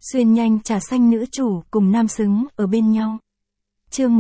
Xuyên nhanh trà xanh nữ chủ cùng nam xứng ở bên nhau. Chương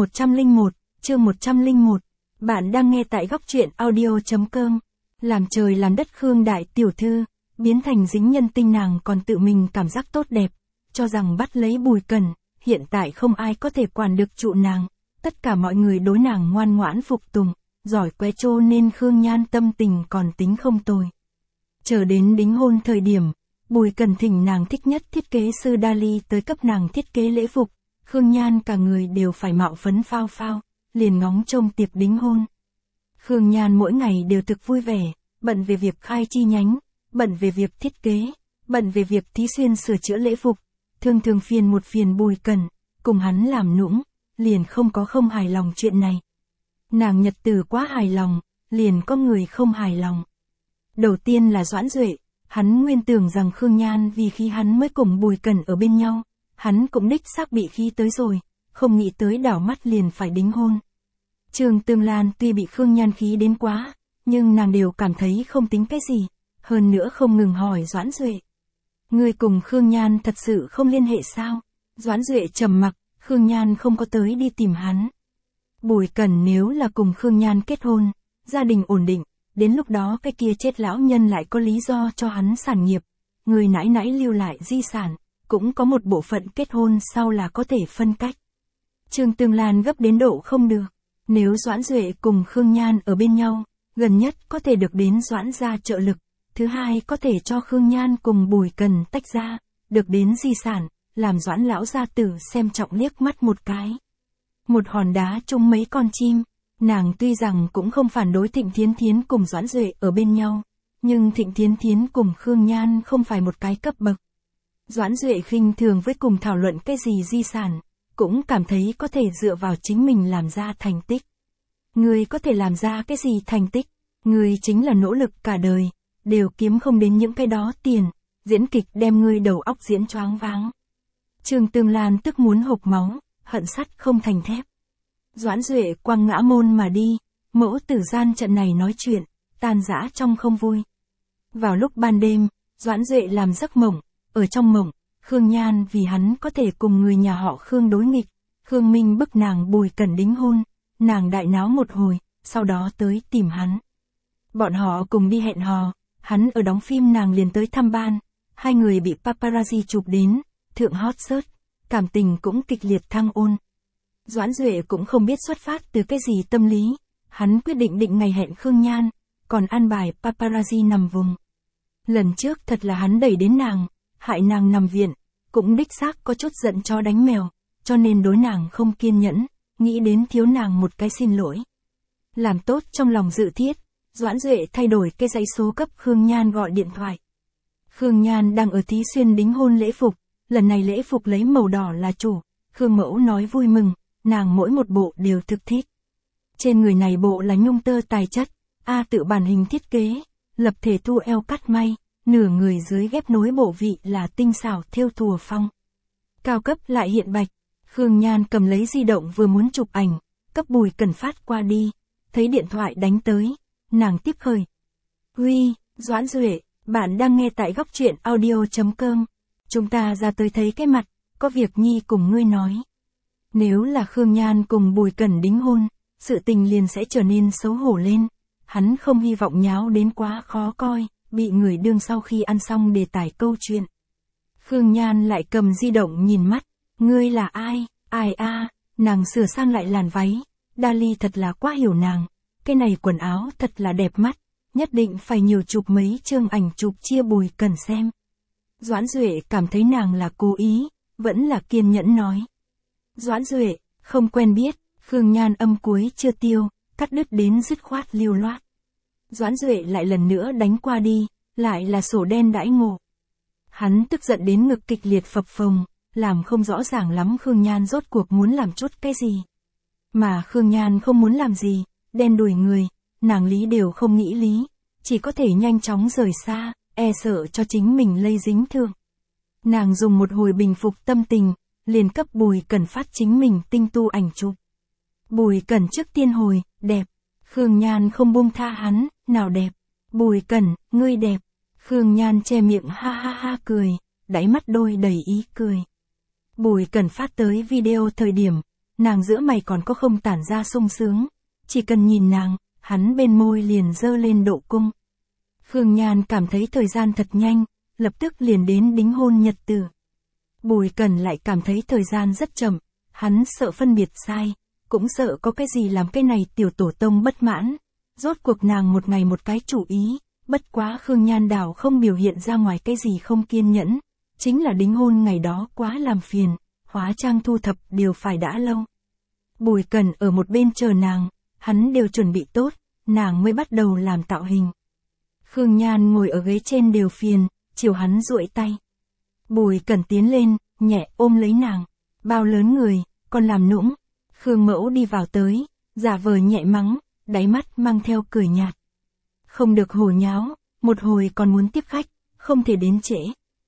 101. Bạn đang nghe tại góc truyện audio.com. Làm trời làm đất Khương đại tiểu thư, biến thành dính nhân tinh nàng còn tự mình cảm giác tốt đẹp, cho rằng bắt lấy Bùi Cẩn, hiện tại không ai có thể quản được trụ nàng, tất cả mọi người đối nàng ngoan ngoãn phục tùng, giỏi qué trô nên Khương Nhan tâm tình còn tính không tồi. Chờ đến đính hôn thời điểm, Bùi Cẩn thỉnh nàng thích nhất thiết kế sư Dali tới cấp nàng thiết kế lễ phục, Khương Nhan cả người đều phải mạo phấn phao phao, liền ngóng trông tiệc đính hôn. Khương Nhan mỗi ngày đều thực vui vẻ, bận về việc khai chi nhánh, bận về việc thiết kế, bận về việc Thí Xuyên sửa chữa lễ phục, thường phiền Bùi Cẩn, cùng hắn làm nũng, liền không hài lòng chuyện này. Nàng nhật tử quá hài lòng, liền có người không hài lòng. Đầu tiên là Doãn Duệ, hắn nguyên tưởng rằng Khương Nhan vì khi hắn mới cùng Bùi Cẩn ở bên nhau, hắn cũng đích xác bị khí tới rồi, không nghĩ tới đảo mắt liền phải đính hôn. Trường Tương Lan tuy bị Khương Nhan khí đến quá, nhưng nàng đều cảm thấy không tính cái gì, hơn nữa không ngừng hỏi Doãn Duệ. Người cùng Khương Nhan thật sự không liên hệ sao? Doãn Duệ trầm mặc, Khương Nhan không có tới đi tìm hắn. Bùi Cẩn nếu là cùng Khương Nhan kết hôn, gia đình ổn định, đến lúc đó cái kia chết lão nhân lại có lý do cho hắn sản nghiệp, người nãi nãi lưu lại di sản, cũng có một bộ phận kết hôn sau là có thể phân cách. Trương Tương Lan gấp đến độ không được, nếu Doãn Duệ cùng Khương Nhan ở bên nhau, gần nhất có thể được đến Doãn gia trợ lực, thứ hai có thể cho Khương Nhan cùng Bùi Cẩn tách ra, được đến di sản, làm Doãn lão gia tử xem trọng liếc mắt một cái. Một hòn đá trúng mấy con chim, nàng tuy rằng cũng không phản đối Thịnh Thiến Thiến cùng Doãn Duệ ở bên nhau, nhưng Thịnh Thiến Thiến cùng Khương Nhan không phải một cái cấp bậc. Doãn Duệ khinh thường với cùng thảo luận cái gì di sản, cũng cảm thấy có thể dựa vào chính mình làm ra thành tích. Người có thể làm ra cái gì thành tích, người chính là nỗ lực cả đời, đều kiếm không đến những cái đó tiền, diễn kịch đem ngươi đầu óc diễn choáng váng. Trương Tương Lan tức muốn hộc máu, hận sắt không thành thép. Doãn Duệ quăng ngã môn mà đi, mẫu tử gian trận này nói chuyện, tan rã trong không vui. Vào lúc ban đêm, Doãn Duệ làm giấc mộng, ở trong mộng, Khương Nhan vì hắn có thể cùng người nhà họ Khương đối nghịch, Khương Minh bức nàng Bùi Cẩn đính hôn, nàng đại náo một hồi, sau đó tới tìm hắn. Bọn họ cùng đi hẹn hò, hắn ở đóng phim nàng liền tới thăm ban, hai người bị paparazzi chụp đến, thượng hot search, cảm tình cũng kịch liệt thăng ôn. Doãn Duệ cũng không biết xuất phát từ cái gì tâm lý, hắn quyết định định ngày hẹn Khương Nhan, còn an bài paparazzi nằm vùng. Lần trước thật là hắn đẩy đến nàng, hại nàng nằm viện, cũng đích xác có chút giận chó đánh mèo, cho nên đối nàng không kiên nhẫn, nghĩ đến thiếu nàng một cái xin lỗi. Làm tốt trong lòng dự thiết, Doãn Duệ thay đổi cái dãy số cấp Khương Nhan gọi điện thoại. Khương Nhan đang ở Thí Xuyên đính hôn lễ phục, lần này lễ phục lấy màu đỏ là chủ, Khương mẫu nói vui mừng, nàng mỗi một bộ đều thực thích. Trên người này bộ là nhung tơ tài chất, tự bản hình thiết kế, lập thể thu eo cắt may, nửa người dưới ghép nối bộ vị là tinh xảo thêu thùa phong. Cao cấp lại hiện bạch, Khương Nhan cầm lấy di động vừa muốn chụp ảnh, cấp Bùi Cẩn phát qua đi, thấy điện thoại đánh tới, nàng tiếp khởi. Uy, Doãn Duệ, bạn đang nghe tại góc truyện audio.com, chúng ta ra tới thấy cái mặt, có việc nhi cùng ngươi nói. Nếu là Khương Nhan cùng Bùi Cẩn đính hôn, sự tình liền sẽ trở nên xấu hổ lên, hắn không hy vọng nháo đến quá khó coi, bị người đương sau khi ăn xong đề tài câu chuyện. Khương Nhan lại cầm di động nhìn mắt, ngươi là ai, nàng sửa sang lại làn váy, Dali thật là quá hiểu nàng, cái này quần áo thật là đẹp mắt, nhất định phải nhiều chụp mấy chương ảnh chụp chia Bùi Cẩn xem. Doãn Duệ cảm thấy nàng là cố ý, vẫn là kiên nhẫn nói. Doãn Duệ, không quen biết, Khương Nhan âm cuối chưa tiêu, cắt đứt đến dứt khoát lưu loát. Doãn Duệ lại lần nữa đánh qua đi, lại là sổ đen đãi ngộ. Hắn tức giận đến ngực kịch liệt phập phồng, làm không rõ ràng lắm Khương Nhan rốt cuộc muốn làm chút cái gì. Mà Khương Nhan không muốn làm gì, đen đuổi người, nàng lý đều không nghĩ lý, chỉ có thể nhanh chóng rời xa, e sợ cho chính mình lây dính thương. Nàng dùng một hồi bình phục tâm tình, liền cấp Bùi Cẩn phát chính mình tinh tu ảnh chụp. Bùi Cẩn trước tiên hồi, đẹp. Khương Nhan không buông tha hắn, nào đẹp. Bùi Cẩn, ngươi đẹp. Khương Nhan che miệng ha ha ha cười, đáy mắt đôi đầy ý cười. Bùi Cẩn phát tới video thời điểm, nàng giữa mày còn có không tản ra sung sướng, chỉ cần nhìn nàng, hắn bên môi liền dơ lên độ cung. Khương Nhan cảm thấy thời gian thật nhanh, lập tức liền đến đính hôn nhật tử. Bùi Cẩn lại cảm thấy thời gian rất chậm, hắn sợ phân biệt sai, cũng sợ có cái gì làm cái này tiểu tổ tông bất mãn. Rốt cuộc nàng một ngày một cái chủ ý, bất quá Khương Nhan đảo không biểu hiện ra ngoài cái gì không kiên nhẫn, chính là đính hôn ngày đó quá làm phiền, hóa trang thu thập đều phải đã lâu. Bùi Cẩn ở một bên chờ nàng, hắn đều chuẩn bị tốt, nàng mới bắt đầu làm tạo hình. Khương Nhan ngồi ở ghế trên đều phiền, chiều hắn duỗi tay. Bùi Cẩn tiến lên, nhẹ ôm lấy nàng, bao lớn người, còn làm nũng. Khương Mẫu đi vào tới, giả vờ nhẹ mắng, đáy mắt mang theo cười nhạt. Không được hồ nháo, một hồi còn muốn tiếp khách, không thể đến trễ.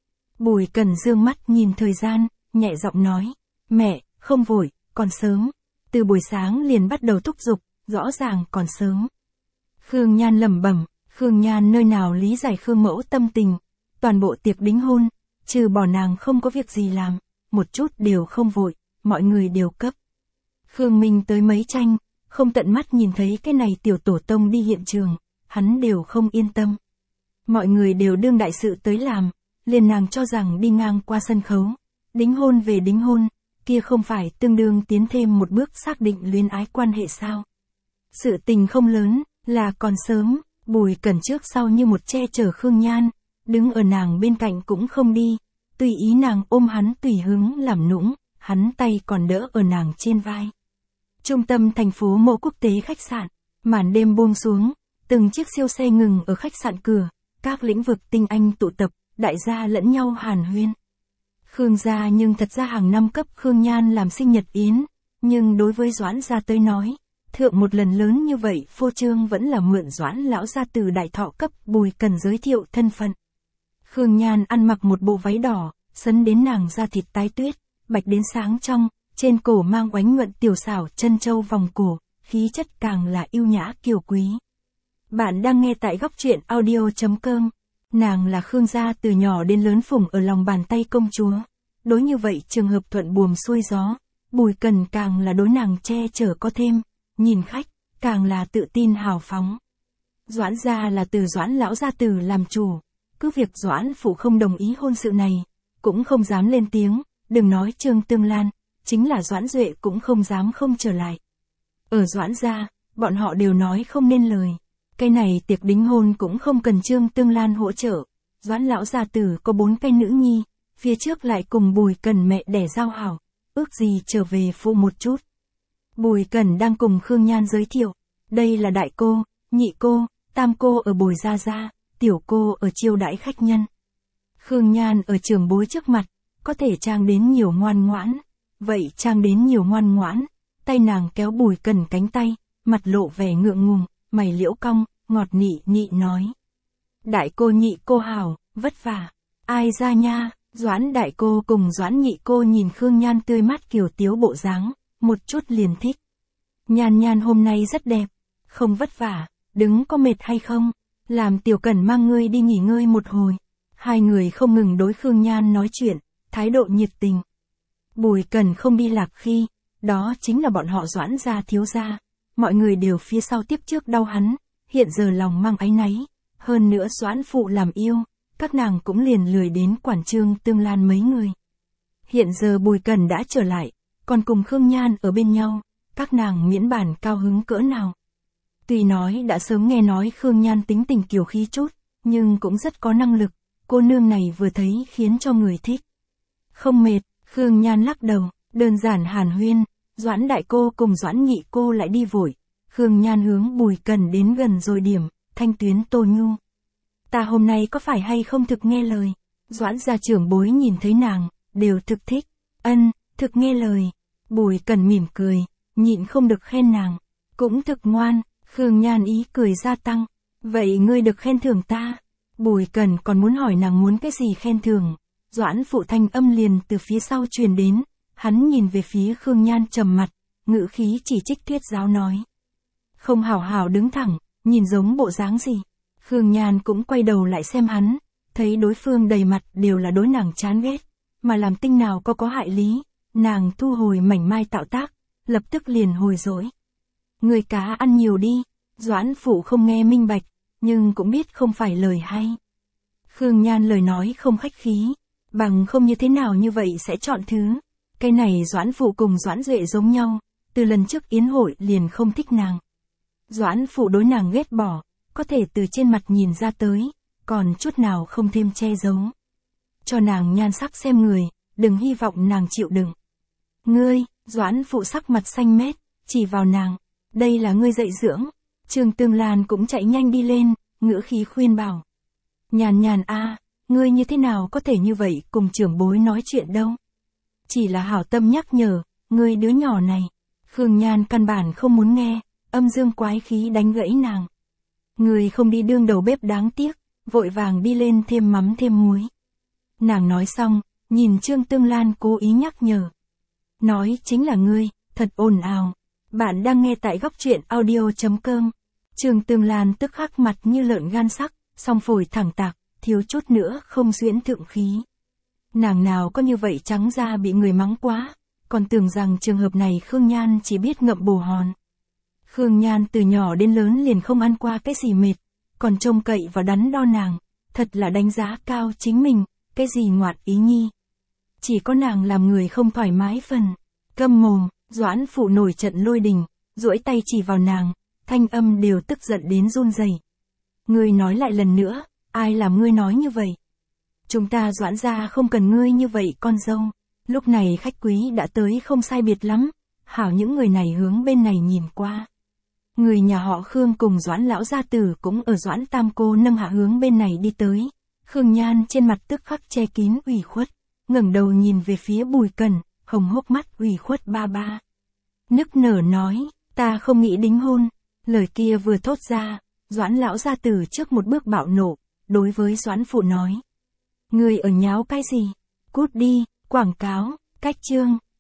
Bùi Cẩn dương mắt nhìn thời gian, nhẹ giọng nói, mẹ, không vội, còn sớm. Từ buổi sáng liền bắt đầu thúc giục, rõ ràng còn sớm. Khương Nhan lẩm bẩm, Khương Nhan nơi nào lý giải Khương Mẫu tâm tình, toàn bộ tiệc đính hôn, trừ bỏ nàng không có việc gì làm, một chút đều không vội, mọi người đều cấp. Khương Minh tới mấy tranh, không tận mắt nhìn thấy cái này tiểu tổ tông đi hiện trường, hắn đều không yên tâm. Mọi người đều đương đại sự tới làm, liền nàng cho rằng đi ngang qua sân khấu, đính hôn về đính hôn, kia không phải tương đương tiến thêm một bước xác định luyến ái quan hệ sao. Sự tình không lớn, là còn sớm, Bùi Cẩn trước sau như một che chở Khương Nhan, đứng ở nàng bên cạnh cũng không đi, tùy ý nàng ôm hắn tùy hứng làm nũng, hắn tay còn đỡ ở nàng trên vai. Trung tâm thành phố Mộ Quốc tế khách sạn, màn đêm buông xuống, từng chiếc siêu xe ngừng ở khách sạn cửa, các lĩnh vực tinh anh tụ tập, đại gia lẫn nhau hàn huyên. Khương gia nhưng thật ra hàng năm cấp Khương Nhan làm sinh nhật yến, nhưng đối với Doãn gia tới nói, thượng một lần lớn như vậy phô trương vẫn là mượn Doãn lão gia từ đại thọ cấp Bùi Cẩn giới thiệu thân phận. Khương Nhan ăn mặc một bộ váy đỏ, sấn đến nàng da thịt tái tuyết, bạch đến sáng trong, trên cổ mang oánh nhuận tiểu xảo chân châu vòng cổ, khí chất càng là yêu nhã kiều quý. Bạn đang nghe tại góc truyện audio.com. Nàng là Khương gia từ nhỏ đến lớn phụng ở lòng bàn tay công chúa. Đối như vậy trường hợp thuận buồm xuôi gió, Bùi Cẩn càng là đối nàng che chở có thêm, nhìn khách, càng là tự tin hào phóng. Doãn gia là từ Doãn lão gia tử làm chủ, cứ việc Doãn phụ không đồng ý hôn sự này, cũng không dám lên tiếng, đừng nói Trương Tương Lan, chính là Doãn Duệ cũng không dám không trở lại. Ở Doãn gia, bọn họ đều nói không nên lời. Cái này tiệc đính hôn cũng không cần Trương Tương Lan hỗ trợ. Doãn lão gia tử có 4 cái nữ nhi, phía trước lại cùng Bùi Cẩn mẹ đẻ giao hảo, ước gì trở về phụ một chút. Bùi Cẩn đang cùng Khương Nhan giới thiệu, đây là đại cô, nhị cô, tam cô ở Bùi gia gia, tiểu cô ở chiêu đãi khách nhân. Khương Nhan ở trưởng bối trước mặt, có thể trang đến nhiều ngoan ngoãn, vậy trang đến nhiều ngoan ngoãn, tay nàng kéo Bùi Cẩn cánh tay, mặt lộ vẻ ngượng ngùng, mày liễu cong, ngọt nị nị nói. Đại cô nhị cô hảo, vất vả, ai ra nha. Doãn đại cô cùng Doãn nhị cô nhìn Khương Nhan tươi mát kiều tiếu bộ dáng, một chút liền thích. Nhan Nhan hôm nay rất đẹp, không vất vả, đứng có mệt hay không, làm Tiểu Cẩn mang ngươi đi nghỉ ngơi một hồi. Hai người không ngừng đối Khương Nhan nói chuyện, thái độ nhiệt tình. Bùi Cẩn không đi lạc khi, đó chính là bọn họ Doãn gia thiếu gia, mọi người đều phía sau tiếp trước đau hắn, hiện giờ lòng mang áy náy, hơn nữa Doãn phụ làm yêu. Các nàng cũng liền lười đến quản Trương Tương Lan mấy người. Hiện giờ Bùi Cẩn đã trở lại, còn cùng Khương Nhan ở bên nhau, các nàng miễn bản cao hứng cỡ nào. Tuy nói đã sớm nghe nói Khương Nhan tính tình kiều khí chút, nhưng cũng rất có năng lực, cô nương này vừa thấy khiến cho người thích. Không mệt, Khương Nhan lắc đầu, đơn giản hàn huyên, Doãn đại cô cùng Doãn nhị cô lại đi vội. Khương Nhan hướng Bùi Cẩn đến gần rồi điểm, thanh tuyến Tô Nhu. Ta hôm nay có phải hay không thực nghe lời? Doãn gia trưởng bối nhìn thấy nàng, đều thực thích. Ân, thực nghe lời. Bùi Cẩn mỉm cười, nhịn không được khen nàng. Cũng thực ngoan, Khương Nhan ý cười gia tăng. Vậy ngươi được khen thưởng ta? Bùi Cẩn còn muốn hỏi nàng muốn cái gì khen thưởng. Doãn phụ thanh âm liền từ phía sau truyền đến. Hắn nhìn về phía Khương Nhan trầm mặt, ngữ khí chỉ trích thuyết giáo nói. Không hảo hảo đứng thẳng, nhìn giống bộ dáng gì. Khương Nhan cũng quay đầu lại xem hắn, thấy đối phương đầy mặt đều là đối nàng chán ghét, mà làm tinh nào có hại lý, nàng thu hồi mảnh mai tạo tác, lập tức liền hồi dỗi. Người cá ăn nhiều đi, Doãn Phụ không nghe minh bạch, nhưng cũng biết không phải lời hay. Khương Nhan lời nói không khách khí, bằng không như thế nào như vậy sẽ chọn thứ. Cái này Doãn Phụ cùng Doãn Duệ giống nhau, từ lần trước yến hội liền không thích nàng. Doãn Phụ đối nàng ghét bỏ, có thể từ trên mặt nhìn ra tới, còn chút nào không thêm che giấu. Cho nàng nhan sắc xem người, đừng hy vọng nàng chịu đựng. Ngươi, Doãn Phụ sắc mặt xanh mét, chỉ vào nàng, đây là ngươi dạy dưỡng. Trương Tương Lan cũng chạy nhanh đi lên, ngữ khí khuyên bảo. Nhàn Nhàn a, ngươi như thế nào có thể như vậy cùng trưởng bối nói chuyện đâu. Chỉ là hảo tâm nhắc nhở, ngươi đứa nhỏ này. Khương Nhan căn bản không muốn nghe, âm dương quái khí đánh gãy nàng. Ngươi không đi đương đầu bếp đáng tiếc, vội vàng đi lên thêm mắm thêm muối. Nàng nói xong, nhìn Trương Tương Lan cố ý nhắc nhở. Nói chính là ngươi, thật ồn ào. Bạn đang nghe tại góc truyện audio.com. Trương Tương Lan tức khắc mặt như lợn gan sắc, song phổi thẳng tạc, thiếu chút nữa không xuyễn thượng khí. Nàng nào có như vậy trắng ra bị người mắng quá, còn tưởng rằng trường hợp này Khương Nhan chỉ biết ngậm bồ hòn. Khương Nhan từ nhỏ đến lớn liền không ăn qua cái gì mệt, còn trông cậy vào đắn đo nàng, thật là đánh giá cao chính mình, cái gì ngoạn ý nhi. Chỉ có nàng làm người không thoải mái phần. Câm mồm, Doãn Phụ nổi trận lôi đình, duỗi tay chỉ vào nàng, thanh âm đều tức giận đến run rẩy. Ngươi nói lại lần nữa, ai làm ngươi nói như vậy? Chúng ta Doãn gia không cần ngươi như vậy con dâu. Lúc này khách quý đã tới không sai biệt lắm, hảo những người này hướng bên này nhìn qua. Người nhà họ Khương cùng Doãn lão gia tử cũng ở Doãn tam cô nâng hạ hướng bên này đi tới. Khương Nhan trên mặt tức khắc che kín ủy khuất, ngẩng đầu nhìn về phía Bùi Cần, hồng hốc mắt ủy khuất ba ba. Nức nở nói, ta không nghĩ đính hôn. Lời kia vừa thốt ra, Doãn lão gia tử trước một bước bạo nộ, đối với Doãn Phụ nói. Người ở nháo cái gì? Cút đi, quảng cáo, cách chương.